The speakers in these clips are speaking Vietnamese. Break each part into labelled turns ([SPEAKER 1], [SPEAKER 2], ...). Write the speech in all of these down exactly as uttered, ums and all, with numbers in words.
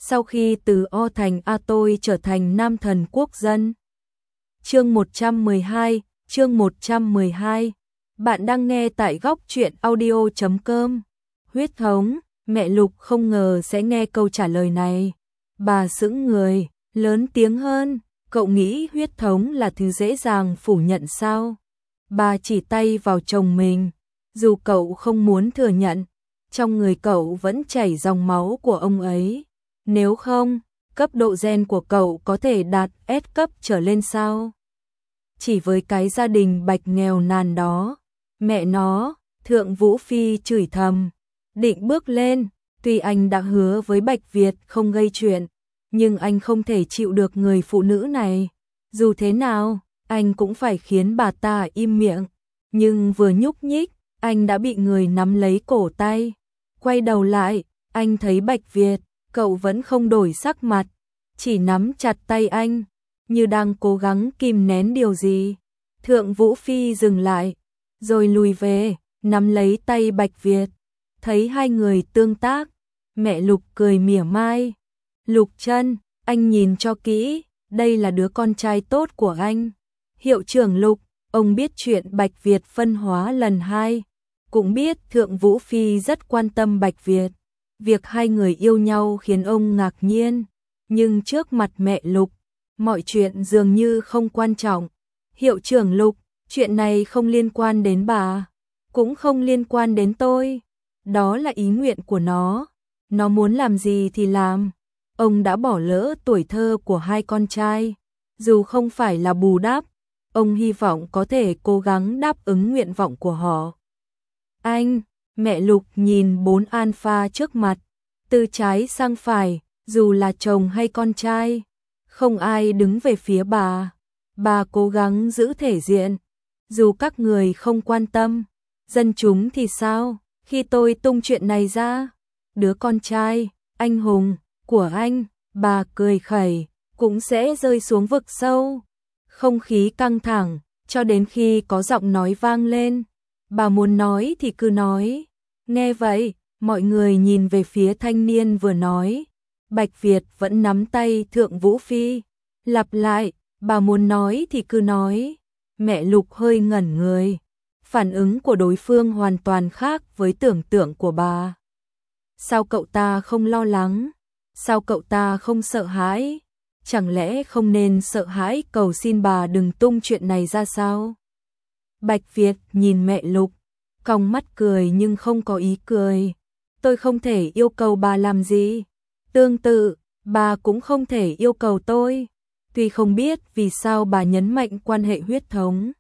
[SPEAKER 1] sau khi từ O thành A tôi trở thành nam thần quốc dân. Chương một trăm mười hai, chương một trăm mười hai. Bạn đang nghe tại góc truyện audio chấm com. Huyết thống, mẹ Lục không ngờ sẽ nghe câu trả lời này. Bà sững người, lớn tiếng hơn, cậu nghĩ huyết thống là thứ dễ dàng phủ nhận sao? Bà chỉ tay vào chồng mình, dù cậu không muốn thừa nhận, trong người cậu vẫn chảy dòng máu của ông ấy. Nếu không, cấp độ gen của cậu có thể đạt S cấp trở lên sao? Chỉ với cái gia đình Bạch nghèo nàn đó, mẹ nó, Thượng Vũ Phi chửi thầm, định bước lên, tuy anh đã hứa với Bạch Việt không gây chuyện, nhưng anh không thể chịu được người phụ nữ này. Dù thế nào, anh cũng phải khiến bà ta im miệng. Nhưng vừa nhúc nhích, anh đã bị người nắm lấy cổ tay. Quay đầu lại, anh thấy Bạch Việt, cậu vẫn không đổi sắc mặt, chỉ nắm chặt tay anh, như đang cố gắng kìm nén điều gì. Thượng Vũ Phi dừng lại, rồi lùi về, nắm lấy tay Bạch Việt. Thấy hai người tương tác, mẹ Lục cười mỉa mai. Lục Trân, anh nhìn cho kỹ, đây là đứa con trai tốt của anh. Hiệu trưởng Lục, ông biết chuyện Bạch Việt phân hóa lần hai, cũng biết Thượng Vũ Phi rất quan tâm Bạch Việt. Việc hai người yêu nhau khiến ông ngạc nhiên, nhưng trước mặt mẹ Lục, mọi chuyện dường như không quan trọng. Hiệu trưởng Lục, chuyện này không liên quan đến bà, cũng không liên quan đến tôi. Đó là ý nguyện của nó, nó muốn làm gì thì làm. Ông đã bỏ lỡ tuổi thơ của hai con trai, dù không phải là bù đắp, ông hy vọng có thể cố gắng đáp ứng nguyện vọng của họ. Anh, mẹ Lục nhìn bốn alpha trước mặt, từ trái sang phải, dù là chồng hay con trai, không ai đứng về phía bà. Bà cố gắng giữ thể diện, dù các người không quan tâm, dân chúng thì sao? Khi tôi tung chuyện này ra, đứa con trai, anh hùng của anh, bà cười khẩy, cũng sẽ rơi xuống vực sâu. Không khí căng thẳng, cho đến khi có giọng nói vang lên. Bà muốn nói thì cứ nói. Nghe vậy, mọi người nhìn về phía thanh niên vừa nói. Bạch Việt vẫn nắm tay Thượng Vũ Phi. Lặp lại, bà muốn nói thì cứ nói. Mẹ Lục hơi ngẩn người. Phản ứng của đối phương hoàn toàn khác với tưởng tượng của bà. Sao cậu ta không lo lắng? Sao cậu ta không sợ hãi? Chẳng lẽ không nên sợ hãi cầu xin bà đừng tung chuyện này ra sao? Bạch Việt nhìn mẹ Lục, cong mắt cười nhưng không có ý cười. Tôi không thể yêu cầu bà làm gì. Tương tự, bà cũng không thể yêu cầu tôi. Tuy không biết vì sao bà nhấn mạnh quan hệ huyết thống.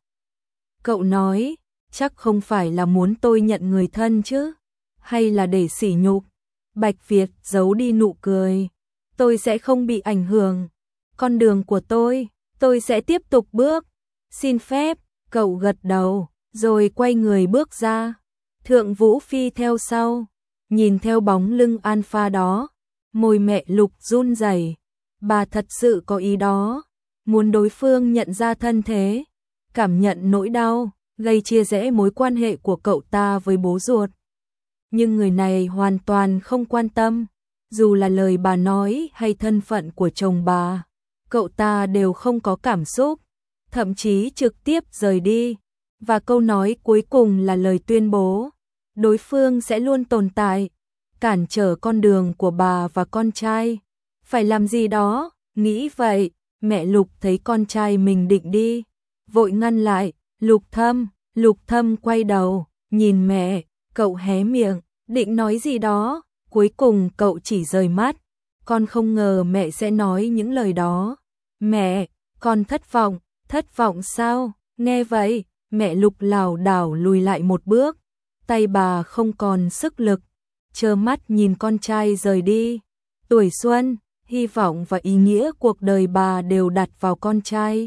[SPEAKER 1] Cậu nói, chắc không phải là muốn tôi nhận người thân chứ? Hay là để sỉ nhục? Bạch Việt giấu đi nụ cười. Tôi sẽ không bị ảnh hưởng. Con đường của tôi, tôi sẽ tiếp tục bước. Xin phép, cậu gật đầu, rồi quay người bước ra. Thượng Vũ Phi theo sau, nhìn theo bóng lưng alpha đó, môi mẹ Lục run rẩy. Bà thật sự có ý đó, muốn đối phương nhận ra thân thế, cảm nhận nỗi đau, gây chia rẽ mối quan hệ của cậu ta với bố ruột. Nhưng người này hoàn toàn không quan tâm, dù là lời bà nói hay thân phận của chồng bà, cậu ta đều không có cảm xúc, thậm chí trực tiếp rời đi. Và câu nói cuối cùng là lời tuyên bố, đối phương sẽ luôn tồn tại, cản trở con đường của bà và con trai. Phải làm gì đó, nghĩ vậy, mẹ Lục thấy con trai mình định đi, vội ngăn lại. Lục Thâm, Lục Thâm quay đầu, nhìn mẹ, cậu hé miệng, định nói gì đó, cuối cùng cậu chỉ rời mắt. Con không ngờ mẹ sẽ nói những lời đó. Mẹ, con thất vọng. Thất vọng sao? Nghe vậy, mẹ Lục lảo đảo lùi lại một bước, tay bà không còn sức lực, trơ mắt nhìn con trai rời đi. Tuổi xuân, hy vọng và ý nghĩa cuộc đời bà đều đặt vào con trai.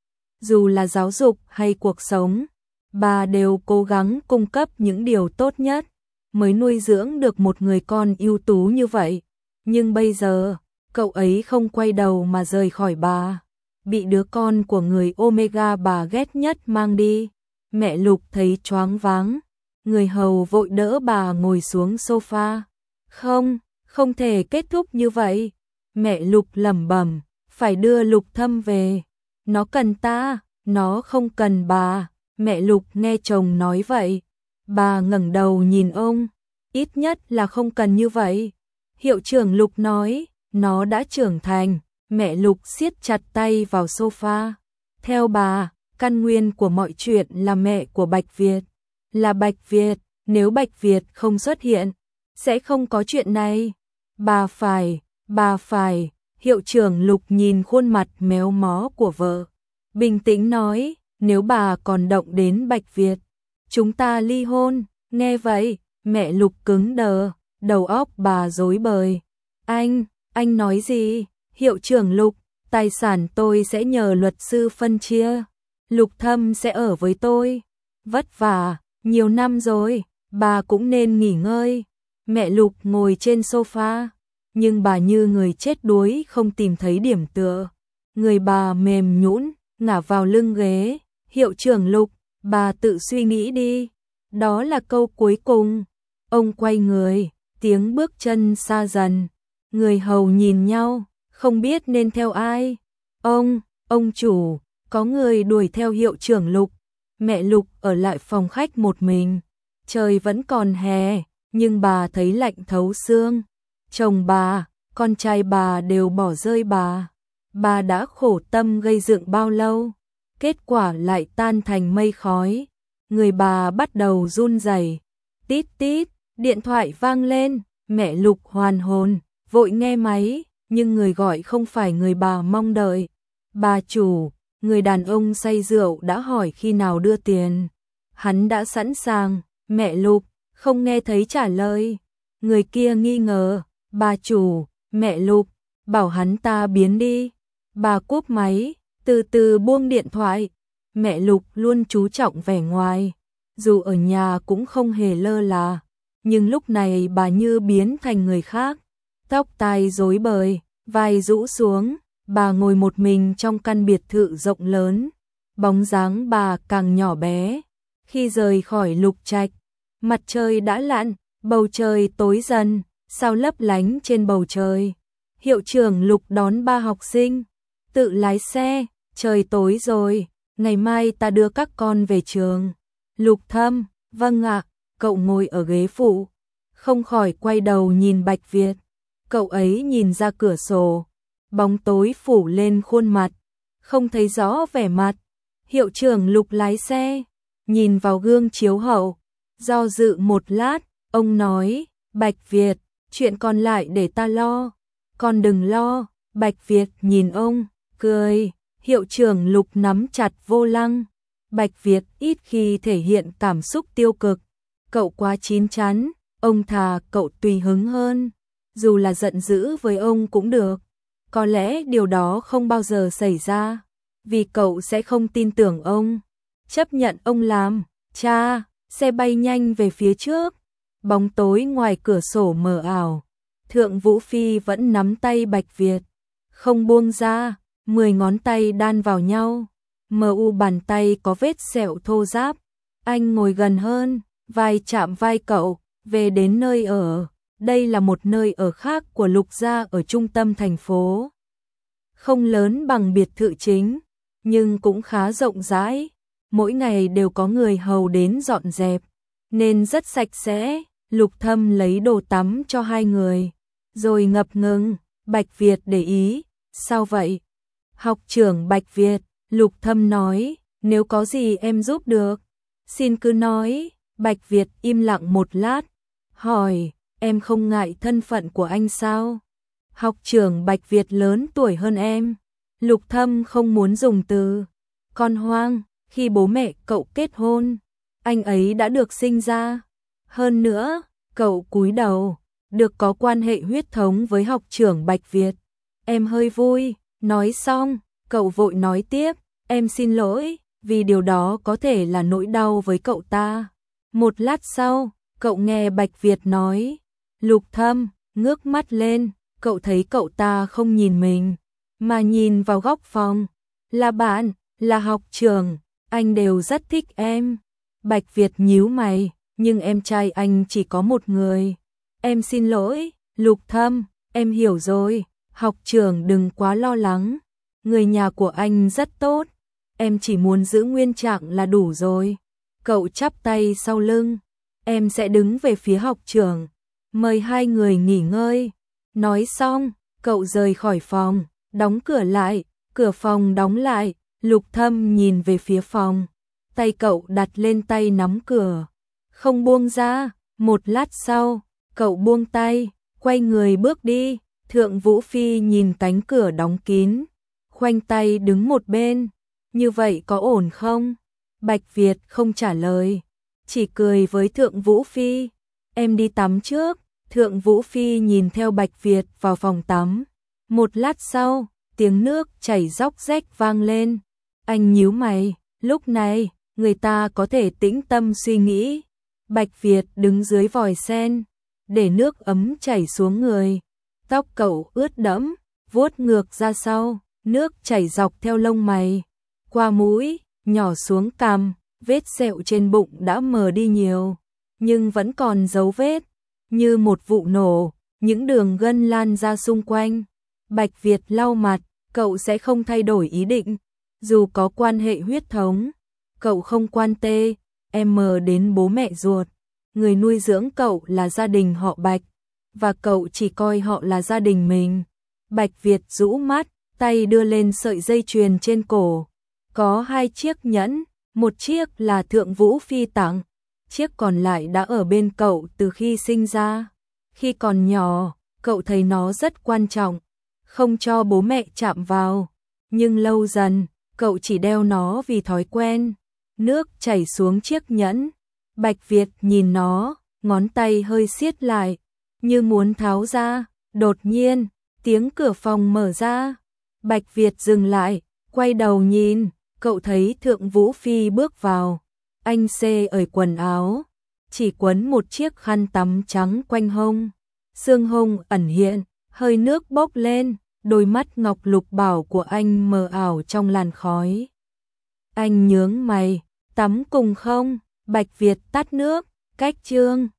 [SPEAKER 1] Dù là giáo dục hay cuộc sống, bà đều cố gắng cung cấp những điều tốt nhất, mới nuôi dưỡng được một người con ưu tú như vậy. Nhưng bây giờ, cậu ấy không quay đầu mà rời khỏi bà, bị đứa con của người Omega bà ghét nhất mang đi. Mẹ Lục thấy choáng váng, người hầu vội đỡ bà ngồi xuống sofa. Không, không thể kết thúc như vậy, Mẹ Lục lẩm bẩm, phải đưa Lục Thâm về. Nó cần ta, nó không cần bà. Mẹ Lục nghe chồng nói vậy, bà ngẩng đầu nhìn ông, ít nhất là không cần như vậy. Hiệu trưởng Lục nói, nó đã trưởng thành. Mẹ Lục siết chặt tay vào sofa. Theo bà, căn nguyên của mọi chuyện là mẹ của Bạch Việt. Là Bạch Việt, nếu Bạch Việt không xuất hiện, sẽ không có chuyện này. Bà phải, bà phải. Hiệu trưởng Lục nhìn khuôn mặt méo mó của vợ, bình tĩnh nói, nếu bà còn động đến Bạch Việt, chúng ta ly hôn. Nghe vậy, mẹ Lục cứng đờ, đầu óc bà rối bời. Anh, anh nói gì? Hiệu trưởng Lục, tài sản tôi sẽ nhờ luật sư phân chia. Lục Thâm sẽ ở với tôi. Vất vả, nhiều năm rồi, bà cũng nên nghỉ ngơi. Mẹ Lục ngồi trên sofa, nhưng bà như người chết đuối không tìm thấy điểm tựa. Người bà mềm nhũn, ngả vào lưng ghế. Hiệu trưởng Lục, bà tự suy nghĩ đi. Đó là câu cuối cùng. Ông quay người, tiếng bước chân xa dần. Người hầu nhìn nhau, không biết nên theo ai. Ông, ông chủ, có người đuổi theo hiệu trưởng Lục. Mẹ Lục ở lại phòng khách một mình. Trời vẫn còn hè, nhưng bà thấy lạnh thấu xương. Chồng bà, con trai bà đều bỏ rơi bà. Bà đã khổ tâm gây dựng bao lâu, kết quả lại tan thành mây khói. Người bà bắt đầu run rẩy. Tít tít, điện thoại vang lên. Mẹ Lục hoàn hồn, vội nghe máy, nhưng người gọi không phải người bà mong đợi. Bà chủ, người đàn ông say rượu đã hỏi khi nào đưa tiền. Hắn đã sẵn sàng. Mẹ Lục không nghe thấy trả lời. Người kia nghi ngờ, bà chủ, mẹ Lục, bảo hắn ta biến đi. Bà cúp máy, từ từ buông điện thoại. Mẹ Lục luôn chú trọng vẻ ngoài, dù ở nhà cũng không hề lơ là, nhưng lúc này bà như biến thành người khác. Tóc tai rối bời, vai rũ xuống, bà ngồi một mình trong căn biệt thự rộng lớn. Bóng dáng bà càng nhỏ bé. Khi rời khỏi Lục Trạch, mặt trời đã lặn, bầu trời tối dần, sao lấp lánh trên bầu trời. Hiệu trưởng Lục đón ba học sinh, tự lái xe, trời tối rồi, ngày mai ta đưa các con về trường. Lục Thâm, vâng ạ. Cậu ngồi ở ghế phụ, không khỏi quay đầu nhìn Bạch Việt. Cậu ấy nhìn ra cửa sổ, bóng tối phủ lên khuôn mặt, không thấy rõ vẻ mặt. Hiệu trưởng Lục lái xe, nhìn vào gương chiếu hậu, do dự một lát, ông nói, Bạch Việt, chuyện còn lại để ta lo. Con đừng lo. Bạch Việt nhìn ông, cười. Hiệu trưởng Lục nắm chặt vô lăng. Bạch Việt ít khi thể hiện cảm xúc tiêu cực. Cậu quá chín chắn, ông thà cậu tùy hứng hơn. Dù là giận dữ với ông cũng được. Có lẽ điều đó không bao giờ xảy ra, vì cậu sẽ không tin tưởng ông, chấp nhận ông làm cha. Xe bay nhanh về phía trước, bóng tối ngoài cửa sổ mờ ảo. Thượng Vũ Phi vẫn nắm tay Bạch Việt, không buông ra, mười ngón tay đan vào nhau. Mờ u bàn tay có vết sẹo thô ráp. Anh ngồi gần hơn, vai chạm vai cậu, về đến nơi ở. Đây là một nơi ở khác của Lục gia ở trung tâm thành phố. Không lớn bằng biệt thự chính, nhưng cũng khá rộng rãi. Mỗi ngày đều có người hầu đến dọn dẹp, nên rất sạch sẽ. Lục Thâm lấy đồ tắm cho hai người, rồi ngập ngừng. Bạch Việt để ý, sao vậy? Học trưởng Bạch Việt, Lục Thâm nói, nếu có gì em giúp được, xin cứ nói. Bạch Việt im lặng một lát, hỏi, em không ngại thân phận của anh sao? Học trưởng Bạch Việt lớn tuổi hơn em. Lục Thâm không muốn dùng từ con hoang. Khi bố mẹ cậu kết hôn, anh ấy đã được sinh ra. Hơn nữa, cậu cúi đầu, được có quan hệ huyết thống với học trưởng Bạch Việt. Em hơi vui. Nói xong, cậu vội nói tiếp, em xin lỗi, vì điều đó có thể là nỗi đau với cậu ta. Một lát sau, cậu nghe Bạch Việt nói. Lục Thâm ngước mắt lên, cậu thấy cậu ta không nhìn mình, mà nhìn vào góc phòng. Là bạn, là học trưởng, anh đều rất thích em. Bạch Việt nhíu mày, nhưng em trai anh chỉ có một người. Em xin lỗi, Lục Thâm, em hiểu rồi. Học trưởng đừng quá lo lắng, người nhà của anh rất tốt, em chỉ muốn giữ nguyên trạng là đủ rồi. Cậu chắp tay sau lưng, em sẽ đứng về phía học trưởng, mời hai người nghỉ ngơi. Nói xong, cậu rời khỏi phòng, đóng cửa lại, cửa phòng đóng lại, Lục Thâm nhìn về phía phòng, tay cậu đặt lên tay nắm cửa, không buông ra. Một lát sau, cậu buông tay, quay người bước đi. Thượng Vũ Phi nhìn cánh cửa đóng kín, khoanh tay đứng một bên. Như vậy có ổn không? Bạch Việt không trả lời, chỉ cười với Thượng Vũ Phi. Em đi tắm trước. Thượng Vũ Phi nhìn theo Bạch Việt vào phòng tắm. Một lát sau, tiếng nước chảy róc rách vang lên. Anh nhíu mày, lúc này, người ta có thể tĩnh tâm suy nghĩ. Bạch Việt đứng dưới vòi sen, để nước ấm chảy xuống người. Tóc cậu ướt đẫm, vuốt ngược ra sau, nước chảy dọc theo lông mày, qua mũi, nhỏ xuống cằm, vết sẹo trên bụng đã mờ đi nhiều, nhưng vẫn còn dấu vết, như một vụ nổ, những đường gân lan ra xung quanh. Bạch Việt lau mặt, cậu sẽ không thay đổi ý định, dù có quan hệ huyết thống, cậu không quan tê, em đến bố mẹ ruột, người nuôi dưỡng cậu là gia đình họ Bạch, và cậu chỉ coi họ là gia đình mình. Bạch Việt rũ mắt, tay đưa lên sợi dây chuyền trên cổ, có hai chiếc nhẫn, một chiếc là Thượng Vũ Phi tặng, chiếc còn lại đã ở bên cậu từ khi sinh ra. Khi còn nhỏ, cậu thấy nó rất quan trọng, không cho bố mẹ chạm vào, nhưng lâu dần, cậu chỉ đeo nó vì thói quen. Nước chảy xuống chiếc nhẫn, Bạch Việt nhìn nó, ngón tay hơi siết lại, như muốn tháo ra. Đột nhiên, tiếng cửa phòng mở ra, Bạch Việt dừng lại, quay đầu nhìn, cậu thấy Thượng Vũ Phi bước vào. Anh xê ở quần áo, chỉ quấn một chiếc khăn tắm trắng quanh hông, xương hông ẩn hiện, hơi nước bốc lên, đôi mắt ngọc lục bảo của anh mờ ảo trong làn khói. Anh nhướng mày, tắm cùng không? Bạch Việt tắt nước, cách chương.